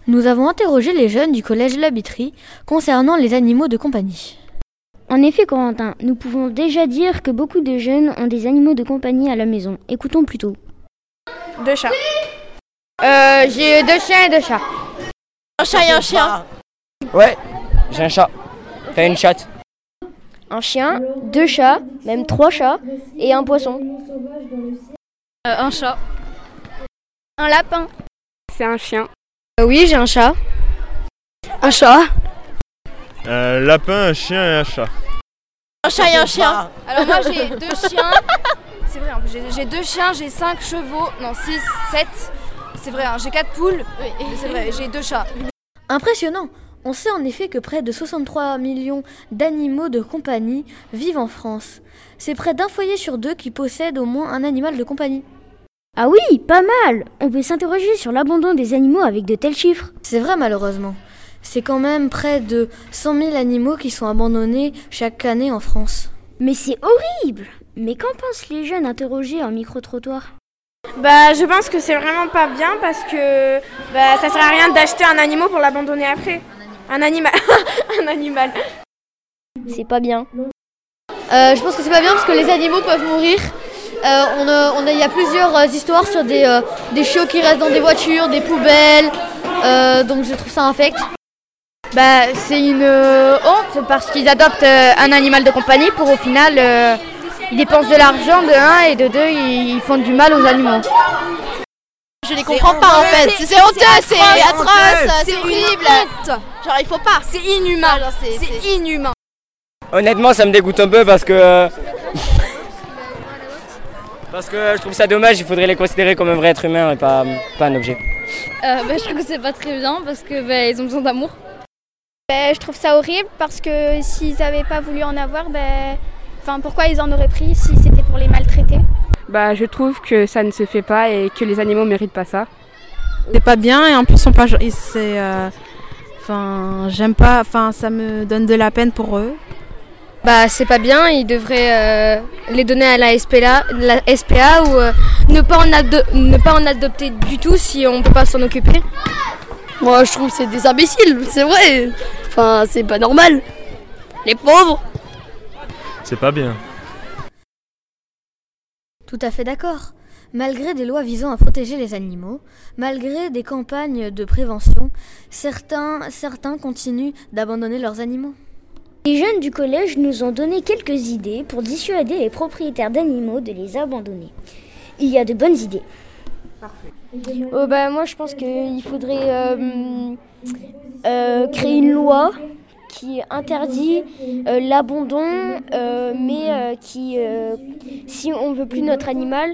Nous avons interrogé les jeunes du collège La Biterie concernant les animaux de compagnie. En effet, Corentin, nous pouvons déjà dire que beaucoup de jeunes ont des animaux de compagnie à la maison. Écoutons plutôt. 2 chats. J'ai 2 chiens et 2 chats. Un chat et un chien. Ouais, j'ai un chat. T'as une chatte. Un chien, 2 chats, même 3 chats et un poisson. Un chat. Un lapin. C'est un chien. Oui, j'ai un chat. Un chat. Un lapin, un chien et un chat. Un chat et un chien. Alors moi j'ai 2 chiens. C'est vrai, j'ai 2 chiens, j'ai 5 chevaux, non 6, 7. C'est vrai, hein, j'ai 4 poules. Oui. C'est vrai, j'ai 2 chats. Impressionnant! On sait en effet que près de 63 millions d'animaux de compagnie vivent en France. C'est près d'un foyer sur 2 qui possède au moins un animal de compagnie. Ah oui, pas mal. On peut s'interroger sur l'abandon des animaux avec de tels chiffres. C'est vrai malheureusement. C'est quand même près de 100 000 animaux qui sont abandonnés chaque année en France. Mais c'est horrible. Mais qu'en pensent les jeunes interrogés en micro-trottoir? Je pense que c'est vraiment pas bien parce que ça sert à rien d'acheter un animal pour l'abandonner après. Un animal. Un animal. C'est pas bien. Je pense que c'est pas bien parce que les animaux peuvent mourir. Il y a plusieurs histoires sur des chiots qui restent dans des voitures, des poubelles. Donc je trouve ça infect. C'est une honte parce qu'ils adoptent un animal de compagnie pour au final ils dépensent de l'argent de 1 et de 2 ils font du mal aux animaux. Je les comprends pas en fait. C'est honteux, c'est atroce, c'est horrible. Genre il faut pas. C'est inhumain. C'est inhumain. Honnêtement, ça me dégoûte un peu parce que je trouve ça dommage. Il faudrait les considérer comme un vrai être humain et pas un objet. Je trouve que c'est pas très bien parce que ils ont besoin d'amour. Je trouve ça horrible parce que s'ils n'avaient pas voulu en avoir, pourquoi ils en auraient pris si c'était pour les maltraiter? Je trouve que ça ne se fait pas et que les animaux méritent pas ça. C'est pas bien et en plus j'aime pas, ça me donne de la peine pour eux. C'est pas bien, ils devraient les donner à la SPA ou ne pas en adopter du tout si on peut pas s'en occuper. Moi je trouve que c'est des imbéciles, c'est vrai. C'est pas normal. Les pauvres. C'est pas bien. Tout à fait d'accord. Malgré des lois visant à protéger les animaux, malgré des campagnes de prévention, certains continuent d'abandonner leurs animaux. Les jeunes du collège nous ont donné quelques idées pour dissuader les propriétaires d'animaux de les abandonner. Il y a de bonnes idées. Parfait. Moi je pense qu'il faudrait créer une loi qui interdit l'abandon, mais qui, si on veut plus notre animal,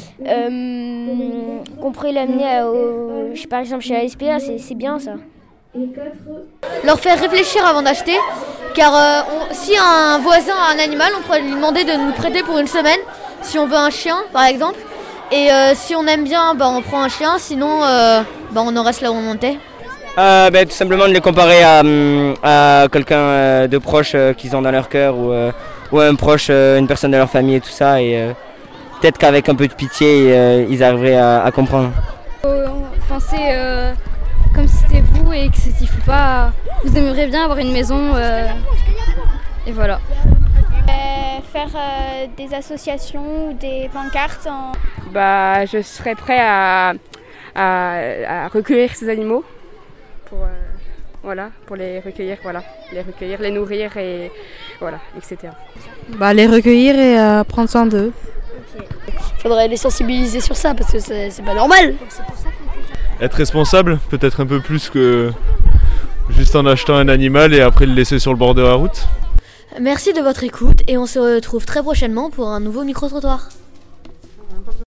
qu'on pourrait l'amener par exemple chez la SPA, c'est bien ça. Leur faire réfléchir avant d'acheter, car si un voisin a un animal, on pourrait lui demander de nous prêter pour une semaine, si on veut un chien par exemple, et si on aime bien, on prend un chien, sinon on en reste là où on était. Tout simplement de les comparer à quelqu'un de proche qu'ils ont dans leur cœur ou un proche, une personne de leur famille et tout ça, et peut-être qu'avec un peu de pitié ils arriveraient à comprendre. Pensez comme si c'était vous et qu'il faut pas. Vous aimeriez bien avoir une maison et voilà. Faire des associations ou des pancartes. Je serais prêt à recueillir ces animaux pour les recueillir, les nourrir et etc. Les recueillir et prendre soin d'eux. Faudrait les sensibiliser sur ça parce que c'est pas normal. Être responsable, peut-être un peu plus que juste en achetant un animal et après le laisser sur le bord de la route. Merci de votre écoute et on se retrouve très prochainement pour un nouveau micro-trottoir.